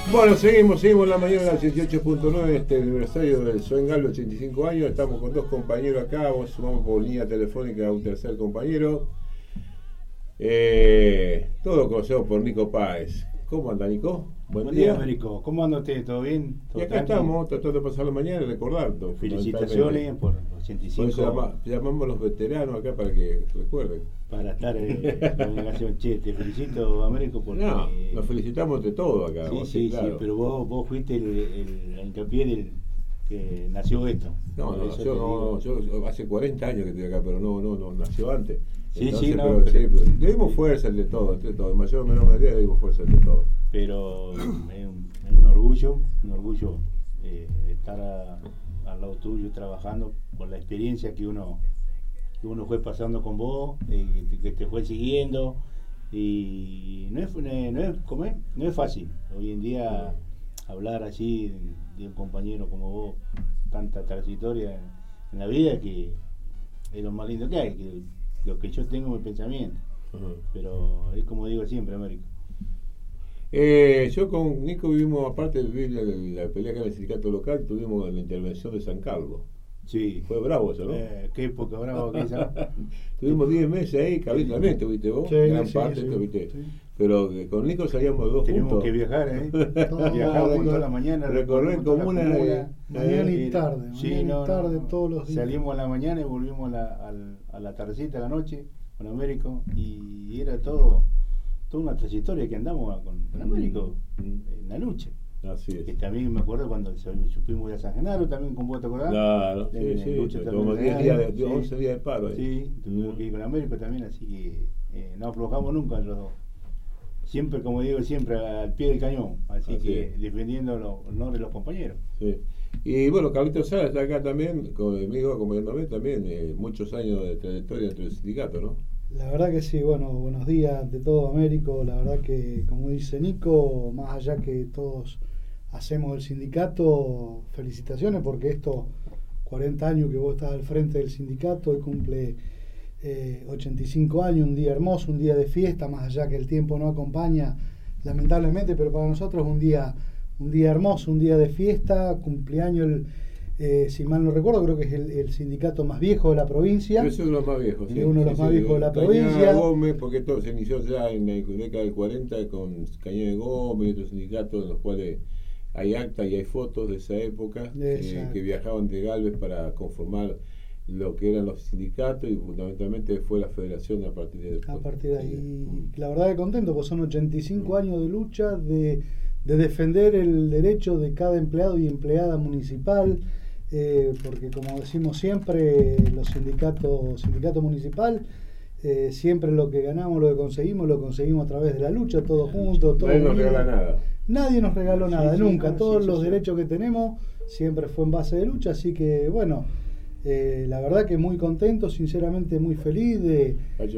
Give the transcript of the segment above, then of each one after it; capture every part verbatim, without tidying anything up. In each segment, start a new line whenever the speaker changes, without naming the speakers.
Bueno, seguimos, seguimos en la mañana del ochenta y ocho punto nueve, este aniversario del Soengal, ochenta y cinco años. Estamos con dos compañeros acá, vamos, sumamos por línea telefónica a un tercer compañero. Eh, todo conocido por Nico Páez. ¿Cómo anda, Nico?
Buen, Buen día, día, Américo. ¿Cómo anda usted? ¿Todo bien? ¿Todo
y acá tranquilo? Estamos tratando de pasar la mañana y recordar.
Felicitaciones por ochenta y cinco.
Por eso llama, llamamos a los veteranos acá para que recuerden.
Para estar en la delegación. Che, te felicito, Américo, porque...
No, nos felicitamos de todo acá.
Sí,
vos,
sí,
claro.
sí, pero vos, vos fuiste el, el, el hincapié del que nació esto.
No, no, nació, no, no, yo, yo hace cuarenta años que estoy acá, pero no, no, no, nació antes.
Sí,
Entonces,
sí, no,
pero,
pero,
sí, pero le dimos fuerza entre todo, entre todo, en mayor o menor medida le dimos fuerza entre todo.
Pero es un, un orgullo, un orgullo eh, estar a, al lado tuyo trabajando por la experiencia que uno que uno fue pasando con vos, eh, que, que te fue siguiendo, y no es, no es, ¿cómo es? No es fácil hoy en día hablar así de, de un compañero como vos, tanta trayectoria en, en la vida, que es lo más lindo que hay, que lo que yo tengo en mi pensamiento. Uh-huh. Pero es como digo siempre, Américo.
Eh, yo con Nico vivimos, aparte de vivir la, la pelea acá en el sindicato local, tuvimos la intervención de San Carlos.
Sí.
Fue bravo eso, ¿no?
Eh, qué época bravo que esa.
Tuvimos diez meses ahí, cabilamente, ¿viste vos?
Sí,
gran
sí,
parte,
sí,
¿viste?
Sí.
Pero eh, con Nico salíamos dos
Tenemos
juntos.
que viajar, ¿eh? Viajamos toda la mañana.
Recorrer comunas.
Mañana eh, y tarde.
Sí,
mañana
no,
y tarde
no, no.
todos los días.
Salimos a la mañana y volvimos a la, a, a la tardecita, a la noche, con Américo. Y era todo, toda una trayectoria que andamos con, con Américo mm. en la lucha.
Así es.
Que también me acuerdo cuando supimos ir a San Genaro, también con vos, ¿te acordás?
Claro,
en,
sí,
en
sí. Como diez días, de,
sí.
once días de paro. Ahí.
Sí, tuvimos que ir con Américo también, así que eh, no aflojamos nunca los dos. Siempre, como digo, siempre al pie del cañón, así, así que es. Defendiendo los honores de los compañeros.
Sí. Y bueno, Carlito Sala está acá también, conmigo, acompañándome también, eh, muchos años de trayectoria dentro del sindicato, ¿no?
La verdad que sí, bueno, buenos días ante todo, Américo. La verdad que, como dice Nico, más allá que todos hacemos el sindicato, felicitaciones, porque estos cuarenta años que vos estás al frente del sindicato, hoy cumple eh, ochenta y cinco años, un día hermoso, un día de fiesta, más allá que el tiempo no acompaña, lamentablemente, pero para nosotros es un día, un día hermoso, un día de fiesta, cumpleaños, el, eh, si mal no recuerdo, creo que es el, el sindicato más viejo de la provincia.
Es uno de los más viejos, sí.
Es uno de los
sí,
más
sí,
viejos de la
Cañada
provincia.
Gómez, porque todo se inició ya en la década del cuarenta con Cañada de Gómez y otros sindicatos en los cuales hay actas y hay fotos de esa época eh, que viajaban de Galvez para conformar lo que eran los sindicatos, y fundamentalmente fue la federación a partir de después.
A partir de ahí, la verdad que contento, pues son ochenta y cinco años de lucha, de, de defender el derecho de cada empleado y empleada municipal, eh, porque como decimos siempre, los sindicatos, sindicato municipal, eh, siempre lo que ganamos, lo que conseguimos, lo conseguimos a través de la lucha, todos juntos, todos
Nadie nos regala nada.
Nadie nos regaló nada,
sí, sí,
nunca.
no,
Todos
sí,
los
sí,
derechos que tenemos siempre fue en base de lucha, así que bueno, eh, la verdad que muy contento, sinceramente muy feliz de,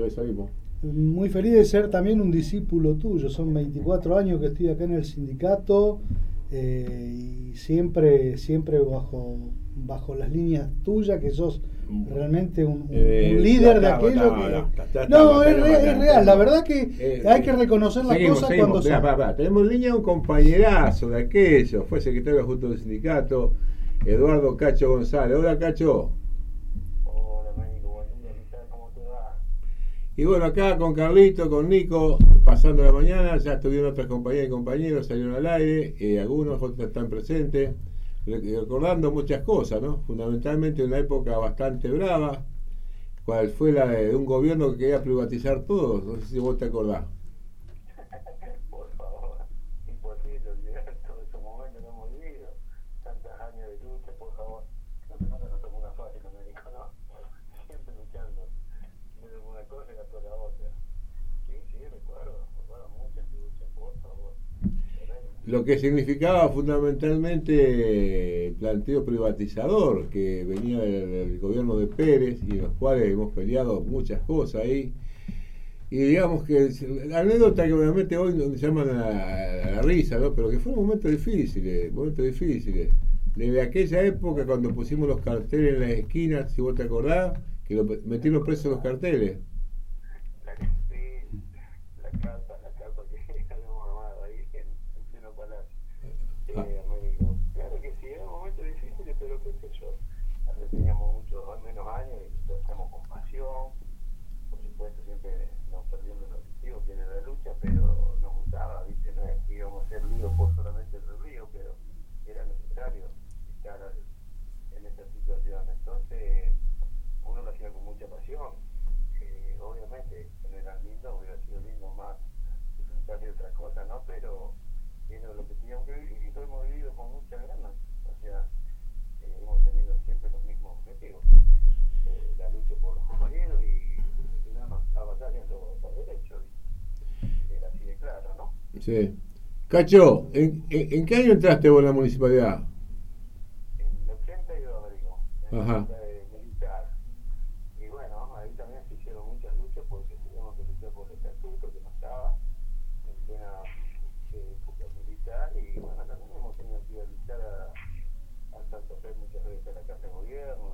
muy feliz de ser también un discípulo tuyo. Son veinticuatro años que estoy acá en el sindicato eh, y siempre, siempre bajo, bajo las líneas tuyas, que sos realmente un, un,
eh,
un líder
está,
de aquello
está,
que...
está, está,
no,
está,
es,
está,
re,
está,
es real, la verdad que
eh,
hay que reconocer las
seguimos,
cosas
seguimos,
cuando
mirá,
son.
va, va. Tenemos en línea un compañerazo de aquello, fue secretario justo del sindicato, Eduardo Cacho González. Hola, Cacho.
Hola, México, buen día, ¿qué tal? ¿Cómo te va?
Y bueno, acá con Carlito, con Nico, pasando la mañana, ya estuvieron otras compañeras y compañeros, salieron al aire, eh, algunos otros están presentes, recordando muchas cosas, ¿no? Fundamentalmente una época bastante brava, cual fue la de un gobierno que quería privatizar todo, no sé si vos te acordás.
Por favor, imposible olvidar todos esos momentos que hemos vivido, tantos años de lucha, por favor. No te no tomó una fácil, Américo, ¿no? Siempre luchando, de una cosa y después la otra. Sí, sí, recuerdo, recuerdo muchas luchas, por favor.
Lo que significaba fundamentalmente el planteo privatizador que venía del, del gobierno de Pérez, y en los cuales hemos peleado muchas cosas ahí. Y digamos que la anécdota que obviamente hoy nos llaman a, a la risa, ¿no? Pero que fueron momentos difíciles, momentos difíciles. Desde aquella época cuando pusimos los carteles en las esquinas, si vos te acordás, que lo, metieron presos los carteles.
qué sé yo, a veces teníamos muchos menos años y lo hacemos con pasión, por supuesto siempre no perdiendo el objetivo que era la lucha, pero nos gustaba, ¿viste? No es que íbamos a hacer lío por solamente el río, pero era necesario estar en esa situación, entonces uno lo hacía con mucha pasión. Eh, obviamente no era lindo, hubiera sido lindo más disfrutar de otras cosas, ¿no? Pero era lo que teníamos que vivir y lo hemos vivido con muchas ganas, o sea, eh, hemos tenido siempre los mismos objetivos, eh, la lucha por los compañeros y, y no nos la batalla por, por derechos, era así de claro, ¿no?
Sí. Cacho, ¿en, en, ¿en qué año entraste vos en la municipalidad?
En el ochenta y dos, digo, en
Ajá.
la de militar. Y bueno, ahí también se hicieron muchas luchas porque teníamos que luchar por el estatuto que no estaba en plena eh, época militar. Y bueno, también hemos tenido que ir a luchar a, a Santa Fe muchas veces a la Casa de Gobierno.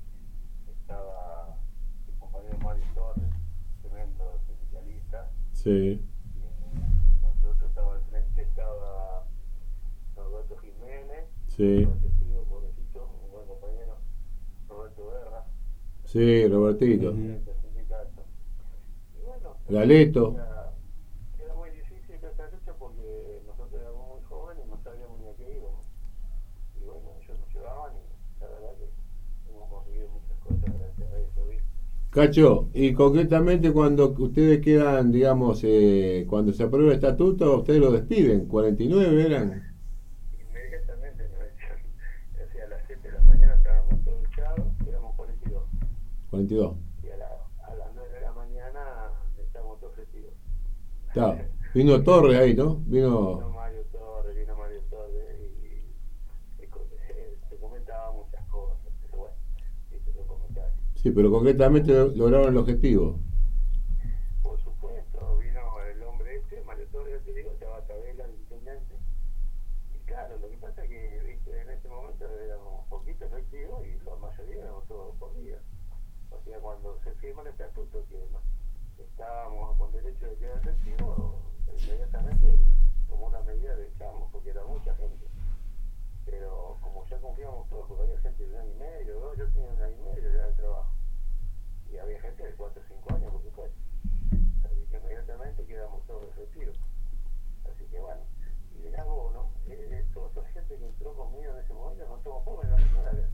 Estaba el compañero Mario Torres, tremendo sindicalista.
Sí.
Y nosotros estaba al frente, estaba Roberto Jiménez,
Sí.
fallecido, pobrecito, un buen compañero, Roberto Guerra.
Sí, Robertito.
Ujú.
Del sindicato. Y bueno,
Galeto.
Era, era muy difícil esta lucha porque nosotros éramos muy jóvenes y no sabíamos ni a qué íbamos. Y bueno, ellos nos llevaban y la verdad que hemos conseguido muchas cosas gracias a eso, ¿viste?
Cacho, y concretamente cuando ustedes quedan, digamos, eh, cuando se aprueba el estatuto, ustedes lo despiden, cuarenta y nueve eran.
Inmediatamente nos echan. O sea, a las siete de la mañana estábamos todos echados, éramos cuarenta y dos.
cuarenta y dos.
Y a, la, a las nueve de la mañana estábamos todos vestidos.
Está. Vino Torres ahí, ¿no?
Vino
Vino.
Mario Torres, vino Mario Torres y, y, co- eh, se comentaba muchas cosas, pero bueno, viste los comentarios.
Sí, pero concretamente lo- lograron el objetivo.
Por supuesto, vino el hombre este, Mario Torres, te digo, estaba Tabela, el intendente. Y claro, lo que pasa es que viste, en ese momento éramos poquitos efectivos y la mayoría éramos todos por día. O sea, cuando se firma el estatuto que no- estábamos con derecho de quedar efectivos, inmediatamente tomó una medida de echamos, porque era mucha gente. Pero como ya confiábamos todos, porque había gente de un año y medio, dos, yo tenía un año y medio ya de trabajo. Y había gente de cuatro o cinco años, por supuesto. Así que inmediatamente quedamos todos efectivos. Así que bueno, y mirá vos, ¿no? Eh, toda esa gente que entró conmigo en ese momento, no somos jóvenes, la primera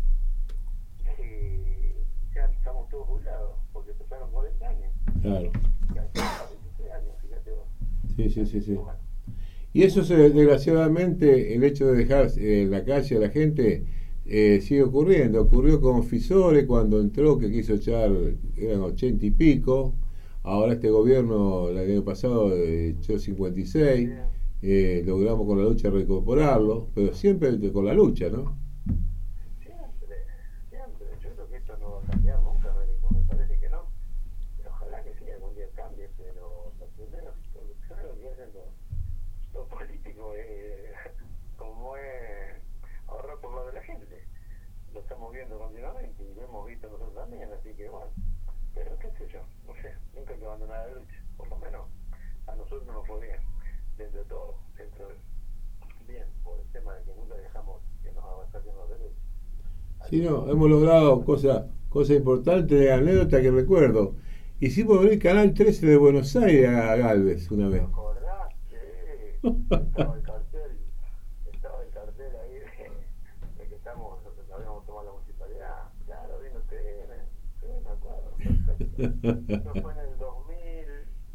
que ya estamos todos jubilados, porque pasaron cuarenta años.
Claro.
Ya pasaron veintitrés años, fíjate vos.
Sí, sí, sí, sí.
Bueno,
Y eso, se, desgraciadamente, el hecho de dejar eh, en la calle a la gente eh, sigue ocurriendo. Ocurrió con Fisore cuando entró, que quiso echar, eran ochenta y pico. Ahora este gobierno, el año pasado, eh, echó cincuenta y seis. Eh, logramos con la lucha reincorporarlo, pero siempre con la lucha, ¿no?
siempre, siempre. Yo creo que esto no va a cambiar nunca, Américo. Me parece que no. Pero ojalá que sí, algún día cambie, pero lo primero, lo primero que hacen los, los políticos es, como es ahorrar por lo de la gente. Lo estamos viendo continuamente y lo hemos visto nosotros también, así que bueno. Pero qué sé yo, no sé, nunca hay que abandonar la lucha. Por lo menos a nosotros nos fue bien, dentro de todo, dentro de bien, por el tema de que nunca dejamos que nos avancen los derechos.
Sí, no, hemos logrado cosas cosa importantes, anécdota que recuerdo. Hicimos venir Canal trece de Buenos Aires a Galvez una vez.
¿Te acordás? Sí, estaba el cartel, estaba el cartel ahí de, de que estamos, que habíamos tomado la municipalidad. Claro, vino T N, sí, me acuerdo, perfecto. Eso fue en el dos mil,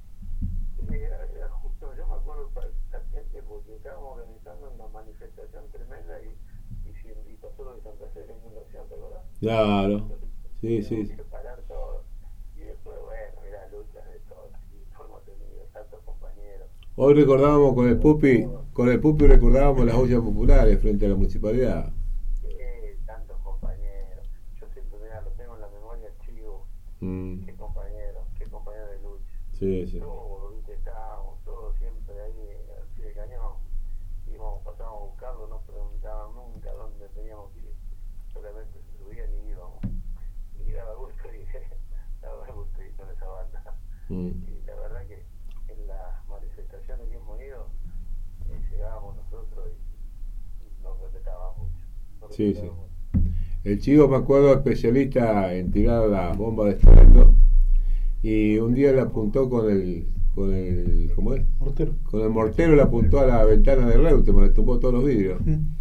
sí, era, era justo, yo me acuerdo exactamente porque estábamos organizando una manifestación tremenda y, y, y pasó lo de Santa Fe, la inundación, ¿te acordás?
Claro, sí, sí.
Tuvimos que parar todo. Y después, bueno, mira, luchas de todo. Y hemos tenido tantos compañeros.
Hoy recordábamos con el Pupi, con el Pupi recordábamos las ollas populares frente a la municipalidad.
Eh, tantos compañeros. Yo siempre, mira, lo tengo en la memoria chivo.
Mm,
Qué compañeros, qué compañeros de lucha.
sí, sí.
Todos, viste, estábamos todos siempre ahí al pie de cañón. Íbamos, pasábamos a buscarlo, no preguntaban nunca dónde teníamos que ir. Solamente se subían y íbamos. Y daba gusto, y daba gusto ir con esa banda.
Mm.
Y la verdad que en las manifestaciones que hemos ido, eh, llegábamos nosotros y, y nos respetaban mucho. Nos
Sí,
respetaban
sí.
mucho.
El Chivo, me acuerdo, especialista en tirar las bombas de estruendo, y un día le apuntó con el, con el, ¿cómo es?
Mortero.
Con el mortero le apuntó a la ventana de Reutemann, le tumbó todos los vidrios.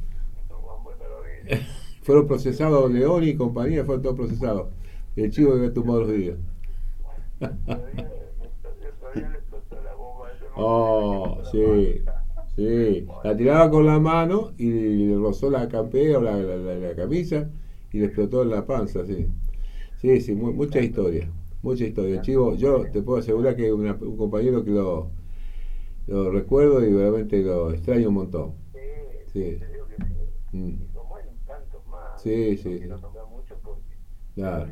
Fueron procesados León y compañía, fueron todos procesados. Y el Chivo había tumbado los vidrios. Oh, sí, sí. La tiraba con la mano y le rozó la campera o la, la, la, la camisa y le explotó en la panza, sí. Sí, sí, muy, mucha historia, mucha historia. Chivo, yo te puedo asegurar que una, un compañero que lo, lo recuerdo y realmente lo extraño un montón. Sí. Mm. Sí, sí. Claro.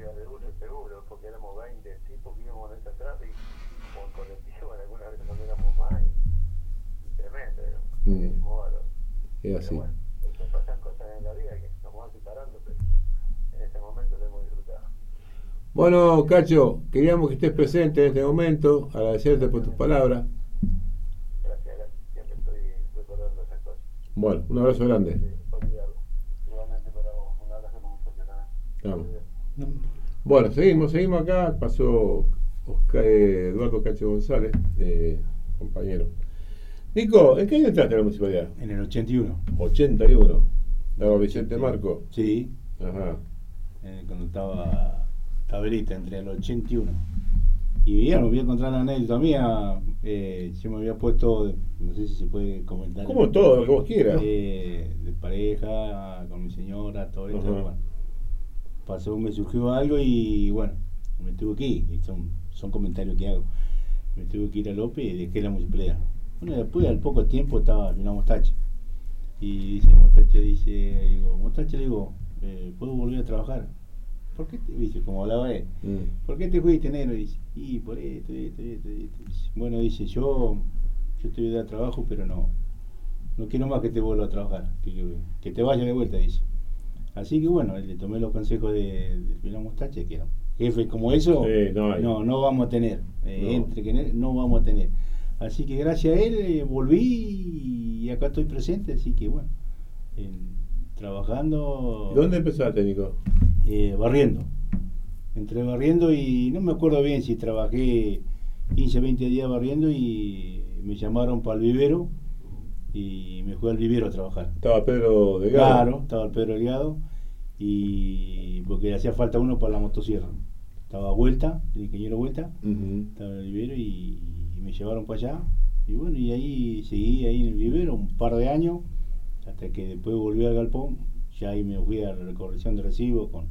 Mm. Es así.
Bueno, pasan cosas en la vida que nos van separando, pero en este momento lo hemos disfrutado.
Bueno, Cacho, queríamos que estés presente en este momento, agradecerte por tus palabras.
Gracias, gracias. Siempre estoy recordando esas cosas.
Bueno, un abrazo grande.
Igualmente para vos, un abrazo con mucho también.
Vamos. Bueno, seguimos, seguimos acá. Pasó Oscar, eh, Eduardo Cacho González, eh, compañero. Nico, ¿en qué año entraste a la municipalidad?
En el ochenta y uno.
ochenta y uno. ¿Estaba Vicente Marco?
Sí.
Ajá.
Eh, cuando estaba Taberita, entre el ochenta y uno. Y ya me voy a encontrar una anécdota mía. Eh, yo me había puesto, no sé si se puede comentar.
Como todo, lo que vos quieras.
Eh, de pareja, con mi señora, todo esto.
Ajá.
Bueno, pasó, me surgió algo y bueno, me tuve que ir. Y son, son comentarios que hago. Me tuve que ir a López y dejé la municipalidad. Bueno, después al poco tiempo estaba una Mostache. Y dice Mostache, dice, digo, Mostache, le digo, eh, ¿puedo volver a trabajar? ¿Por qué te, dice, como hablaba él,
Mm.
¿por qué te fuiste, negro? Dice, y por esto, esto, esto, esto. Dice, bueno, dice, yo, yo te voy a dar trabajo, pero no, no quiero más que te vuelva a trabajar, que, que, que te vaya de vuelta, dice. Así que bueno, le tomé los consejos de, de Pilar Mostache, que era jefe como eso,
Sí, no hay.
no, no vamos a tener, eh,
No.
entre que no vamos a tener. Así que gracias a él eh, volví y acá estoy presente, así que bueno, en- trabajando,
¿Dónde empezaste, Nico?
eh, barriendo. Entré barriendo y no me acuerdo bien si trabajé quince, veinte días barriendo y me llamaron para el vivero y me fui al vivero a trabajar.
Estaba Pedro Delgado.
Claro, estaba el Pedro Delgado y porque hacía falta uno para la motosierra. Estaba Vuelta, el ingeniero Vuelta,
Ujú.
estaba en el vivero y, y me llevaron para allá. Y bueno, y ahí seguí ahí en el vivero un par de años, hasta que después volví al galpón. Ya ahí me fui a la recolección de recibos con,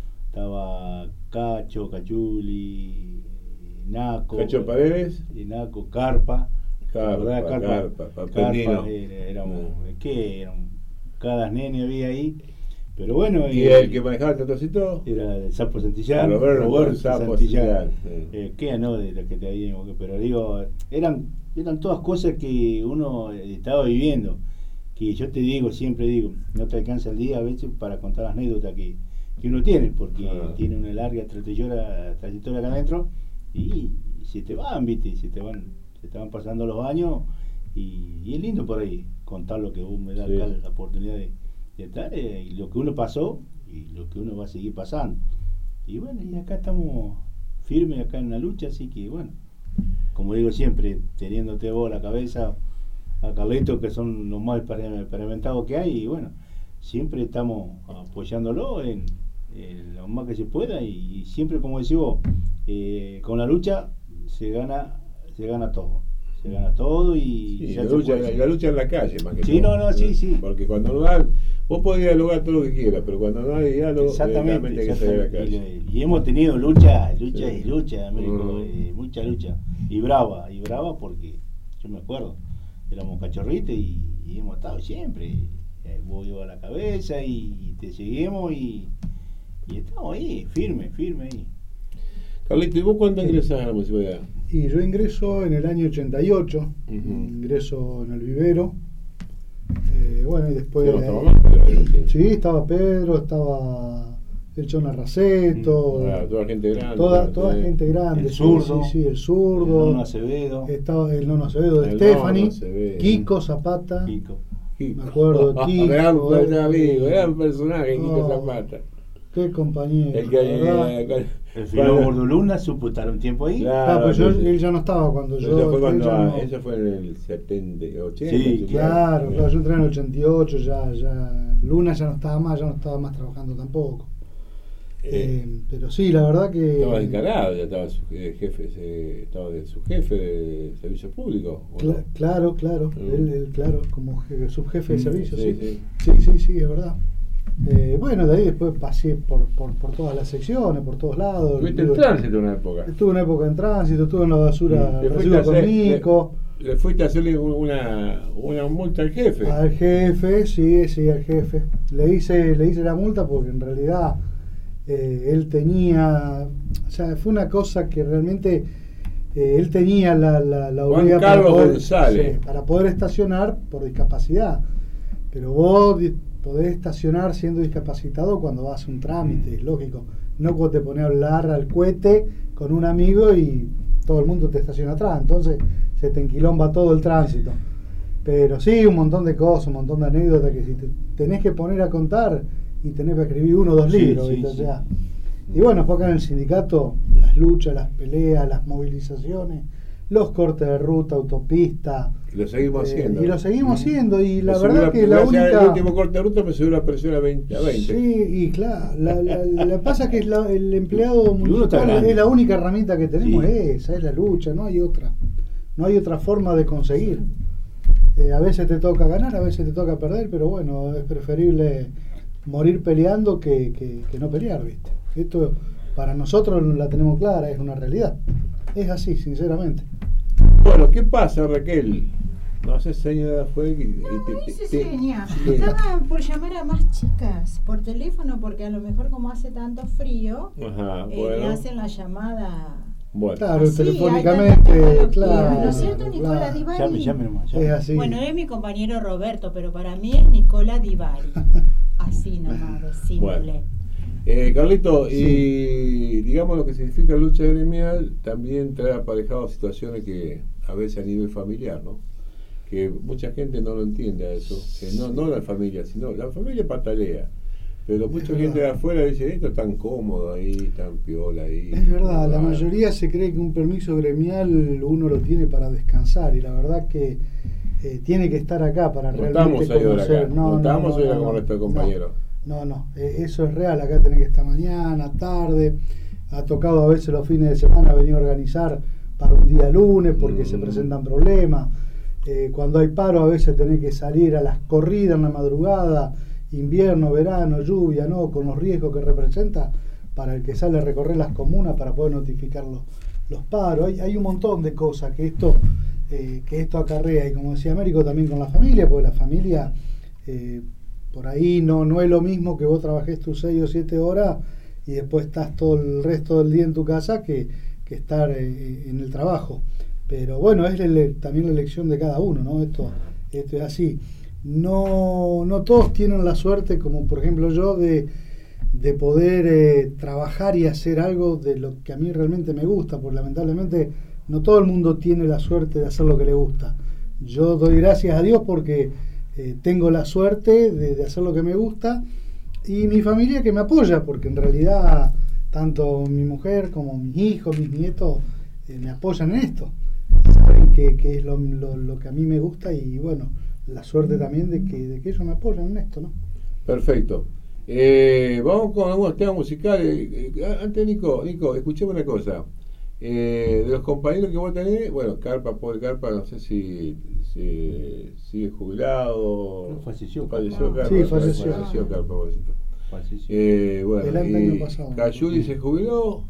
estaba Cacho, Cachuli, Naco,
Cacho Paredes.
y Naco, Carpa.
Carpa,
La verdad,
Carpa, Papelino.
era, éramos, es que eran, cada nene había ahí. Pero bueno,
¿Y
eh,
el que manejaba el tractorcito?
era el Sapo Santillán,
Roberto Sapo Santillán, sí.
Eh, ¿qué no de lo que te había? Pero digo, eran, eran todas cosas que uno eh, estaba viviendo. Que yo te digo, siempre digo, no te alcanza el día a veces para contar las anécdotas que, que uno tiene, porque
Ah.
tiene una larga trayectoria, trayectoria acá adentro y, y se te van, viste, se te van, se te van pasando los años y, y es lindo por ahí contar lo que vos me das
Sí.
acá la oportunidad de, de estar eh, y lo que uno pasó y lo que uno va a seguir pasando. Y bueno, y acá estamos firmes acá en la lucha, así que bueno, como digo siempre, teniéndote vos a la cabeza, a Carlitos, que son los más exper- experimentados que hay, y bueno, siempre estamos apoyándolo en, en lo más que se pueda, y, y siempre, como decís vos, eh, con la lucha se gana, se gana todo, se gana todo y
Sí,
ya
la,
se
lucha,
puede-
la lucha en la calle, más que
Sí,
todo.
no, no, sí, sí.
Porque cuando no hay, vos podés dialogar todo lo que quieras, pero cuando no hay diálogo,
Exactamente,
realmente hay que salir a la
exactamente.
calle.
Y, y hemos tenido lucha, lucha
Sí.
y lucha, Américo,
Mm.
eh, mucha lucha, y brava, y brava porque yo me acuerdo, éramos cachorritos y, y hemos estado siempre, eh, vos ibas a la cabeza y te seguimos y, y estamos ahí, firme, firme ahí.
Carlito, ¿y vos cuándo
Sí.
ingresás a la municipalidad?
Y yo ingreso en el año ochenta y ocho,
Ujú.
ingreso en el vivero. Eh, bueno, y después.
Ya no
de
estaba
ahí-
más, pero sí.
Sí, estaba Pedro, estaba el Chona Raceto,
Ah, toda gente grande.
toda,
¿no?
toda
Sí.
gente grande.
El
sí,
zurdo,
sí, sí, el
El
zurdo.
Nono Acevedo,
Estaba el Nono Acevedo de
El
Stephanie,
Nono Acevedo.
Kiko Zapata.
Pico.
Kiko.
Me acuerdo de Kiko,
Gran,
eh.
gran amigo, gran personaje, Kiko
No.
Zapata.
Qué compañero.
El que,
la verdad.
eh, con-
El filón Gordoluna supo estar un tiempo ahí.
Claro,
Ah, pues yo-
entonces-
él ya no estaba cuando yo.
eso, fue
él
cuando,
ya
ah,
no-
eso fue en el setenta, ochenta.
Sí,
ochenta.
Claro, claro, yo entré en el ochenta y ocho, ya, ya. Luna ya no estaba más, ya no estaba más trabajando tampoco.
Eh,
Eh, pero sí, la verdad que.
Estaba encargado, ya estaba su eh, jefe, eh, estaba de su jefe de servicio público. ¿o
Cla-
no?
claro, claro,
Mm.
él, él, claro, como je- subjefe de
Mm,
servicio,
sí,
sí.
sí.
Sí, sí, sí, es verdad. Eh, bueno, de ahí después pasé por, por, por todas las secciones, por todos lados.
Estuviste en
Estuve-
tránsito una época.
Estuve una época en tránsito, estuve en la basura,
Le fuiste,
residuo
a
con
hacer-
Nico,
le, le fuiste a hacerle un- una, una multa al jefe.
al jefe, sí, sí, al jefe. Le hice, le hice la multa porque en realidad eh, él tenía, o sea, fue una cosa que realmente eh, él tenía la, la, la
Juan
obligación
Carlos
para poder,
González.
sí, para poder estacionar por discapacidad. Pero vos di- podés estacionar siendo discapacitado cuando vas a un trámite, es lógico. No cuando te pones a hablar al cohete con un amigo y todo el mundo te estaciona atrás. Entonces se te enquilomba todo el tránsito. Pero sí, un montón de cosas, un montón de anécdotas que si te tenés que poner a contar y tenés que escribir uno o dos
Sí,
libros.
sí,
¿viste? O
sí.
sea, y bueno, fue acá en el sindicato, las luchas, las peleas, las movilizaciones, los cortes de ruta, autopista.
Y lo seguimos
eh,
haciendo.
Y lo seguimos haciendo. Y la
Me
verdad
subió
que la
gracias al
única...
último corte de ruta me subió la presión a veinte. A veinte.
Sí, y claro, la, la, la pasa que es la- el empleado
Y uno está
municipal
grande.
es la única herramienta que tenemos,
Sí.
es esa, es la lucha, no hay otra. No hay otra forma de conseguir. Eh, a veces te toca ganar, a veces te toca perder, pero bueno, es preferible morir peleando que, que, que no pelear, ¿viste? Esto para nosotros la tenemos clara, es una realidad. Es así, sinceramente.
Bueno, ¿qué pasa, Raquel? No haces señas de afuera y, y
No,
te-
no
te-
hice
te-
seña.
te-
Estaba por llamar a más chicas por teléfono porque a lo mejor como hace tanto frío,
Ajá,
eh,
bueno.
le hacen la llamada.
Bueno.
Claro,
así, hay
telefónicamente,
tanta tecnología,
claro.
¿no es cierto, Nicola
claro.
Di Bari?
Llame, llame nomás. llame.
Es así.
Bueno, es mi compañero Roberto, pero para mí es Nicola Di Bari. Así nomás, de simple.
Bueno. Eh, Carlito, y digamos lo que significa lucha gremial también trae aparejado situaciones que a veces a nivel familiar, ¿no? Que mucha gente no lo entiende a eso, que no, no la familia, sino la familia patalea, pero mucha
Es
gente de
verdad.
afuera dice, esto es tan cómodo ahí, tan piola ahí.
Es verdad, la
Ah,
mayoría se cree que un permiso gremial uno lo tiene para descansar y la verdad que eh, tiene que estar acá para
No
realmente
estamos ahí ahora acá,
conocer.
no estamos ahí ahora como nuestro compañero.
No, no, eh, eso es real, acá tenés que estar mañana, tarde, ha tocado a veces los fines de semana venir a organizar para un día lunes porque
Mm.
se presentan problemas. Eh, cuando hay paro a veces tenés que salir a las corridas en la madrugada, invierno, verano, lluvia, ¿no? Con los riesgos que representa para el que sale a recorrer las comunas para poder notificar los, los paros. Hay, hay un montón de cosas que esto, eh, que esto acarrea, y como decía Américo, también con la familia, porque la familia eh, por ahí no, no es lo mismo que vos trabajes tus seis o siete horas y después estás todo el resto del día en tu casa que, que estar eh, en el trabajo. Pero bueno, es el- también la elección de cada uno, ¿no? Esto, esto es así. No, no todos tienen la suerte, como por ejemplo yo, de, de poder eh, trabajar y hacer algo de lo que a mí realmente me gusta, porque lamentablemente no todo el mundo tiene la suerte de hacer lo que le gusta. Yo doy gracias a Dios porque eh, tengo la suerte de, de hacer lo que me gusta y mi familia que me apoya, porque en realidad tanto mi mujer como mis hijos, mis nietos eh, me apoyan en esto. Saben que, que es lo, lo, lo que a mí me gusta y bueno, la suerte también de que, de que ellos me apoyan en esto, ¿no?
Perfecto. Eh, vamos con algunos temas musicales. Eh, eh, Antes, Nico, Nico, escuchame una cosa. Eh, de los compañeros que vos tenés, bueno, Carpa, Paul Carpa, no sé si, si sigue jubilado.
No, falleció.
Falleció
No.
Carpa.
Sí, falleció.
Falleció Carpa, pobrecito.
Falleció.
Eh, bueno,
El año
y
pasado.
Cayuli se jubiló.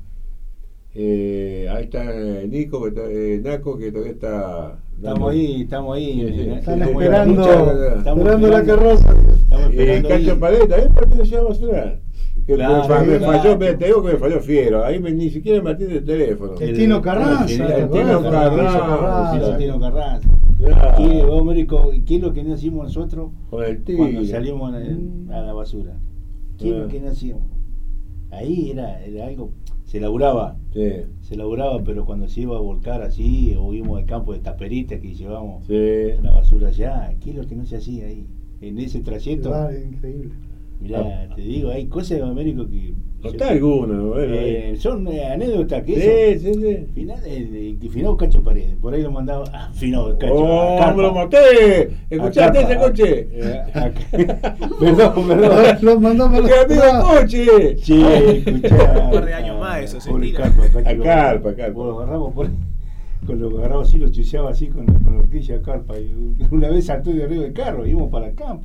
Eh, ahí está eh, Nico, que, está- eh, Naco, que todavía está.
Estamos ahí, estamos ahí.
Sí, sí.
en-
Están
en-
esperando,
lucha, estamos
esperando la
esperando.
carroza.
Estamos
Eh,
esperando ahí.
Cacho Paleta, ¿eh? ¿Por qué no se llama basura? Que
Claro,
me, fa- me
claro.
falló, me, te digo que me falló fiero. Ahí me- ni siquiera me atiende el teléfono.
El Tino Carranza,
El,
¿te
el
acordás?
Tino
Carranza,
Carranza.
Carranza.
El Tino Carranza.
Ya,
¿Qué, vos, Américo, ¿qué es lo que no hacíamos nosotros
con el
cuando
tigre.
salimos a la, a la basura? ¿Qué es
Ah.
lo que no hacíamos? Ahí era, era algo, se laburaba,
Sí,
se laburaba, pero cuando se iba a volcar así, o íbamos al campo de Taperita que llevamos
sí.
la basura allá, ¿qué es lo que no se hacía ahí? En ese trayecto,
Claro, increíble.
Mirá, te digo, hay cosas de Américo que...
Contá alguna, ¿no?
Eh, son eh, anécdotas que
Sí,
eso,
sí, sí.
final, eh, que finado Cacho Paredes, por ahí lo mandaba, ah, finado Cacho,
¡Oh,
a Carpa.
me lo maté! ¿Escuchaste
A Carpa,
ese coche?
eh, a- a- perdón, perdón.
Lo mandamos
¡Qué amigo el coche!
Che, escuchá.
Un par de años más, eso, se
Pobre
tira.
Carpa, Cacho,
A
lo-
Carpa, Carpa.
Lo agarramos por con lo agarraba así, lo chuceaba así con, con la horquilla a Carpa. Y una vez saltó de arriba del carro, íbamos para el campo.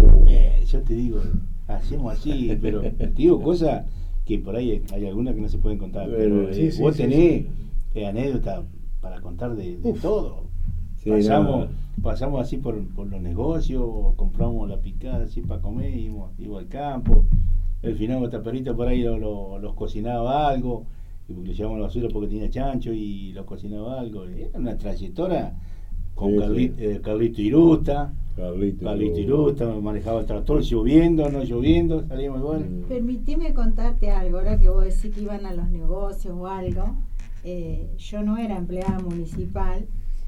Eh, yo te digo, hacemos así, pero te digo cosas que por ahí hay algunas que no se pueden contar. Pero eh,
Sí, sí,
vos
sí,
tenés
sí.
eh, anécdotas para contar de, de
Uf.
todo.
Sí,
pasamos,
no.
pasamos así por, por los negocios, compramos la picada así para comer, íbamos, íbamos al campo. El final taperito por ahí lo, lo- los cocinaba algo, y porque le llevaban la basura porque tenía chancho y los cocinaba algo. Era una trayectoria con
Sí,
Carli-
sí.
eh, Carlito Irusta.
Carlito.
Carlito Irusta manejaba el tractor, lloviendo, no lloviendo, salíamos igual.
Mm.
Permitime contarte algo, ahora que vos decís que iban a los negocios o algo. Eh, yo no era empleada municipal,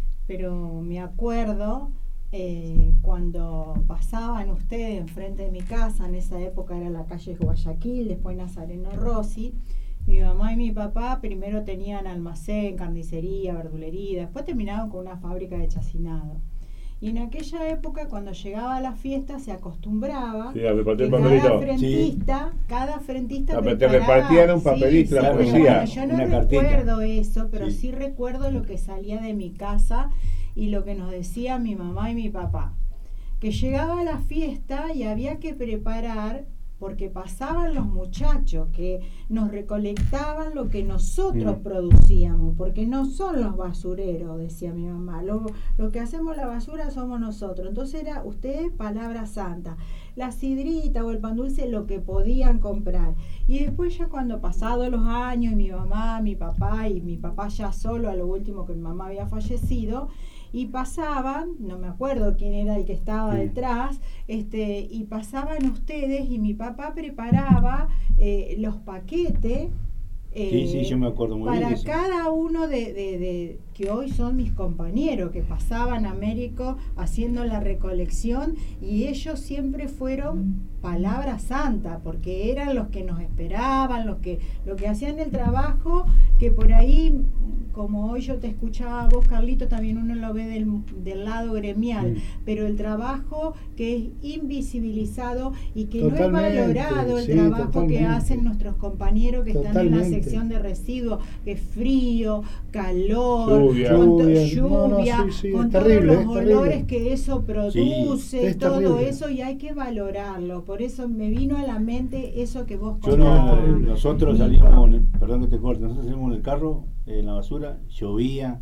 pero me acuerdo eh, cuando pasaban ustedes enfrente de mi casa, en esa época era la calle Guayaquil, después Nazareno Rossi. Mi mamá y mi papá primero tenían almacén, carnicería, verdulería, después terminaron con una fábrica de chacinado. Y en aquella época, cuando llegaba a la fiesta, se acostumbraba
Sí, a repartir
que
papelito.
cada frentista, cada frentista
Ah, pero te
preparaba-
repartían un papelito,
la
pero
poesía,
bueno, yo no
una cartita.
recuerdo eso, pero
Sí.
sí recuerdo lo que salía de mi casa y lo que nos decía mi mamá y mi papá. Que llegaba la fiesta y había que preparar, porque pasaban los muchachos que nos recolectaban lo que nosotros
Mm.
producíamos, porque no son los basureros, decía mi mamá, lo, lo que hacemos la basura somos nosotros. Entonces era ustedes palabra santa, la sidrita o el pan dulce, lo que podían comprar. Y después ya cuando pasados los años y mi mamá, mi papá y mi papá ya solo, a lo último que mi mamá había fallecido, y pasaban, no me acuerdo quién era el que estaba
Sí.
detrás, este, y pasaban ustedes y mi papá preparaba eh, los paquetes eh,
Sí, sí, yo me acuerdo muy bien
para
de eso.
cada uno de, de, de que hoy son mis compañeros que pasaban a Américo haciendo la recolección, y ellos siempre fueron palabra santa porque eran los que nos esperaban, los que los que hacían el trabajo, que por ahí, como hoy yo te escuchaba a vos, Carlito, también uno lo ve del, del lado gremial,
Mm.
pero el trabajo que es invisibilizado y que
Totalmente,
no es valorado, el
sí,
trabajo
totalmente.
que hacen nuestros compañeros que están en la
Totalmente.
sección de residuos, que es frío, calor,
Lluvia.
con to-
Lluvia, no, no,
lluvia,
sí, sí,
con
es
todos
terrible,
los
es terrible.
olores que eso produce,
es
todo
terrible.
eso, y hay que valorarlo. Por eso me vino a la mente eso que vos
Yo no,
contabas,
nosotros
Nico.
salíamos, en el- perdón que te corte, nosotros salimos en el carro, eh, en la basura, llovía,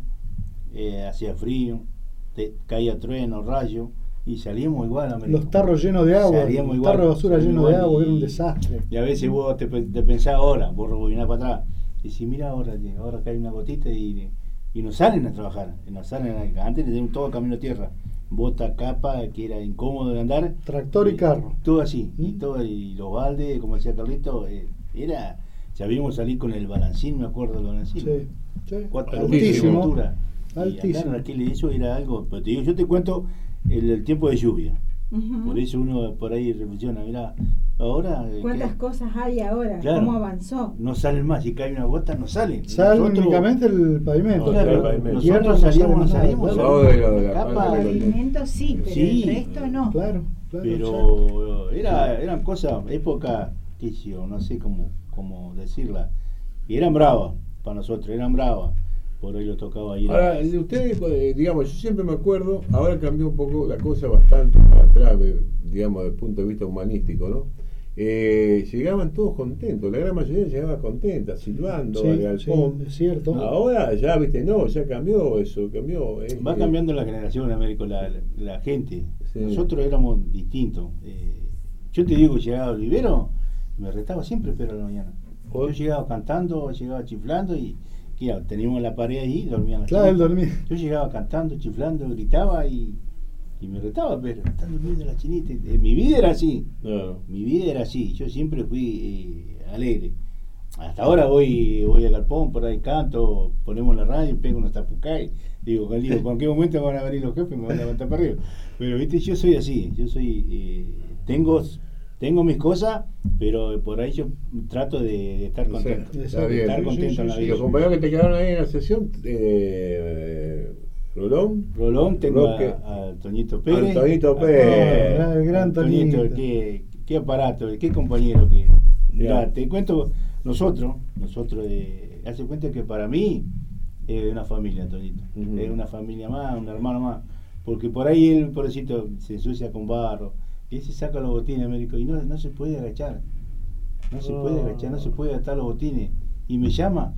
eh, hacía frío, te- caía trueno, rayo, y salíamos igual a
Los tarros llenos de agua,
Salíamos
los
igual,
tarros de basura
salíamos
llenos de
igual
agua,
y-
era un desastre.
Y a veces vos te, pe- te pensás ahora, vos rebobinás para atrás, y si mira ahora, que ahora cae una gotita y, y nos salen a trabajar, y nos salen a, antes teníamos todo camino a tierra, bota, capa, que era incómodo de andar.
Tractor y carro.
Todo así, y
¿Mm?
todo, y los baldes, como decía Carlito, eh, era, sabíamos salir con el balancín, me acuerdo del balancín.
Sí, sí.
Cuatro
Altísimo.
de altura. Y
Altísimo.
andar en aquel eso era algo, pero te digo, yo te cuento el, el tiempo de lluvia.
Ujú.
Por eso uno por ahí reflexiona, mira, ahora eh,
¿Cuántas
que
cosas hay ahora?
Claro.
¿Cómo avanzó?
no salen más, si cae una gota no salen.
Sale
Nosotros-
únicamente el pavimento.
No,
Claro,
el pavimento.
Tierra no
nosotros
sale
salíamos,
más
no
nada,
salíamos,
claro.
No, de lo de la
capa,
parte
El
de los-
pavimento sí, pero
Sí.
el resto no.
Claro, claro. exacto.
pero era, eran cosas, época, qué sé yo, no sé cómo, cómo decirla, y eran bravas para nosotros, eran bravas, por ahí lo tocaba ir a-
Ahora, de ustedes, eh, digamos, yo siempre me acuerdo, ahora cambió un poco la cosa bastante para atrás, eh, digamos, desde el punto de vista humanístico, ¿no? Eh, llegaban todos contentos, la gran mayoría llegaba contenta, silbando
Sí,
al
sí,
galpón.
es cierto.
Ahora ya, viste, no, ya cambió eso, cambió. eh,
Va
eh,
cambiando la generación, Américo, la, la, la gente.
Sí.
Nosotros éramos distintos. Eh, yo te digo, llegaba Olivero, me retaba siempre, pero a la mañana. Yo llegaba cantando, llegaba chiflando y claro, teníamos la pared ahí y dormían las
Claro, él
chinitas.
dormía.
Yo llegaba cantando, chiflando, gritaba y, y me retaba, pero están durmiendo las chinitas. Eh, mi vida era así.
No.
Mi vida era así, yo siempre fui eh, alegre. Hasta ahora voy voy al galpón, por ahí canto, ponemos la radio, pego unos tapucay. Digo, digo, ¿con qué momento van a venir los jefes y me van a levantar para arriba? Pero viste, yo soy así, yo soy, eh, tengo, tengo mis cosas, pero por ahí yo trato de, de estar contento.
Sí,
de
está bien.
estar
Sí,
contento
sí,
en la
sí,
Y
vida.
los compañeros que te quedaron ahí en la sesión, eh, Rolón,
Rolón, tengo a,
Roque.
a Toñito Pérez.
Antonito
a-
Pérez.
Ah, el gran Toñito.
qué, qué aparato, qué compañero que. Mirá,
Ya.
te cuento, nosotros, nosotros de, hace cuenta que para mí es de una familia, Toñito.
Ujú.
Es una familia más, un hermano más. Porque por ahí él, pobrecito, se ensucia con barro. Y él se saca los botines, médico, y no, no se puede agachar. No se puede
Oh.
agachar, no se puede atar los botines. Y me llama.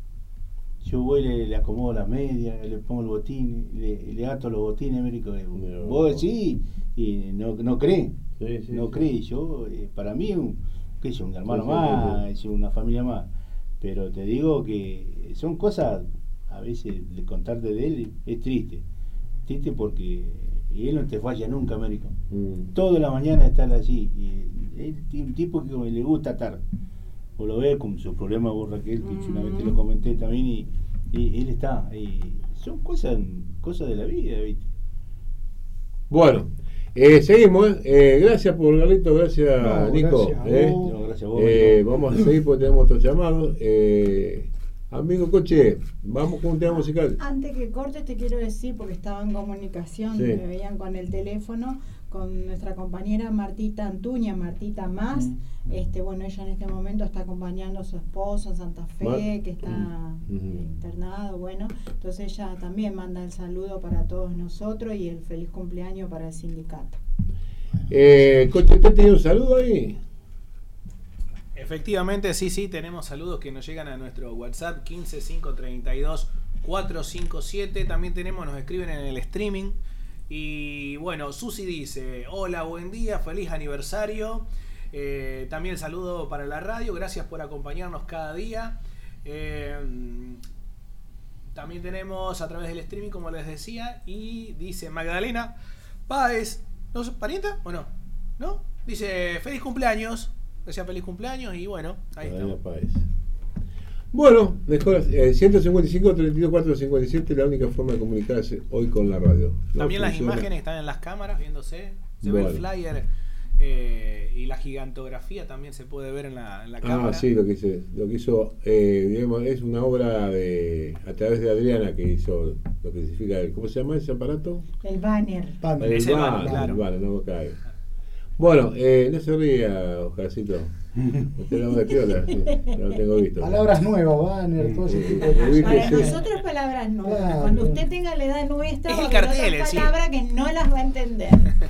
Yo voy, le, le acomodo las medias, le pongo el botín, le, le ato los botines, médico.
No.
Vos decís, y no, no cree.
Sí, sí,
no
sí.
cree. Yo, eh, para mí, un, qué sé yo, un hermano
Sí, sí,
más,
sí,
es una familia más. Pero te digo que son cosas, a veces, de contarte de él es triste. Triste porque él no te falla nunca, médico.
Mm.
Toda la mañana estar allí. Y él es un tipo que le gusta estar. O lo ves con su problema vos, Raquel, que yo una vez te lo comenté también, y, y él está. Y son cosas, cosas de la vida, ¿viste?
Bueno, eh, seguimos. Eh, gracias por Galito, gracias
No,
Nico.
gracias a
eh.
vos.
No, gracias a vos,
Eh,
Nico.
vamos a seguir porque tenemos otros llamados. Eh, amigo Coche, vamos con un tema musical.
Antes que cortes te quiero decir, porque estaba en comunicación,
Sí.
me veían con el teléfono, con nuestra compañera Martita Antuña, Martita Más.
Mm.
Este, bueno, ella en este momento está acompañando a su esposo en Santa Fe,
Mar-
que está
Mm.
eh, internado, bueno. Entonces ella también manda el saludo para todos nosotros y el feliz cumpleaños para el sindicato.
Eh, Coche, ¿usted tiene un saludo ahí?
Efectivamente, sí, sí, tenemos saludos que nos llegan a nuestro WhatsApp quince cinco treinta y dos cuatro cinco siete. También tenemos, nos escriben en el streaming. Y bueno, Susi dice: hola, buen día, feliz aniversario. Eh, también saludo para la radio, gracias por acompañarnos cada día. Eh, también tenemos a través del streaming, como les decía, y dice Magdalena Páez, ¿no es parienta o no? ¿No? Dice feliz cumpleaños, decía feliz cumpleaños y bueno, ahí
Magdalena
está.
Páez. Bueno, mejor, eh, ciento cincuenta y cinco treinta y dos cuatrocientos cincuenta y siete es la única forma de comunicarse hoy con la radio. No
También las
funciona.
imágenes están en las cámaras viéndose, se
Bueno.
ve el flyer eh, y la gigantografía también se puede ver en la, en la cámara.
Ah, sí, lo que hice, lo que hizo, eh, digamos, es una obra de a través de Adriana que hizo lo que significa, el- ¿cómo se llama ese aparato?
El banner.
Pan.
El
Ese
banner,
banner, claro.
el banner, no me cae. Bueno, eh, no se ría, Oscarcito. Usted no de piola, sí, no lo tengo visto.
Palabras nuevas, banner, todo ese tipo de cosas.
Para
Sí.
nosotros palabras nuevas.
Claro.
Cuando usted tenga la edad nuestra,
Es el
va a haber
cartel,
otras
sí.
palabras que no las va a entender.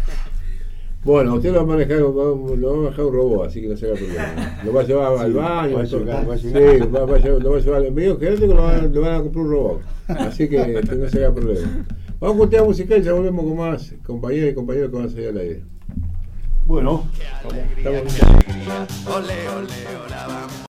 Bueno, usted lo va a manejar, lo va lo va a manejar un robot, así que no se haga problema. Lo va a llevar al
Sí,
baño,
va a
todo.
llevar, va a
Sí,
llevar.
va, va a llevar, lo va a llevar al medio gerente que lo van, lo van a comprar un robot. Así que, que no se haga problema. Vamos con un tema musical y ya volvemos con más compañeros y compañeros que van a salir al aire.
Bueno,
Estamos-
Ole, ole, ole, vamos.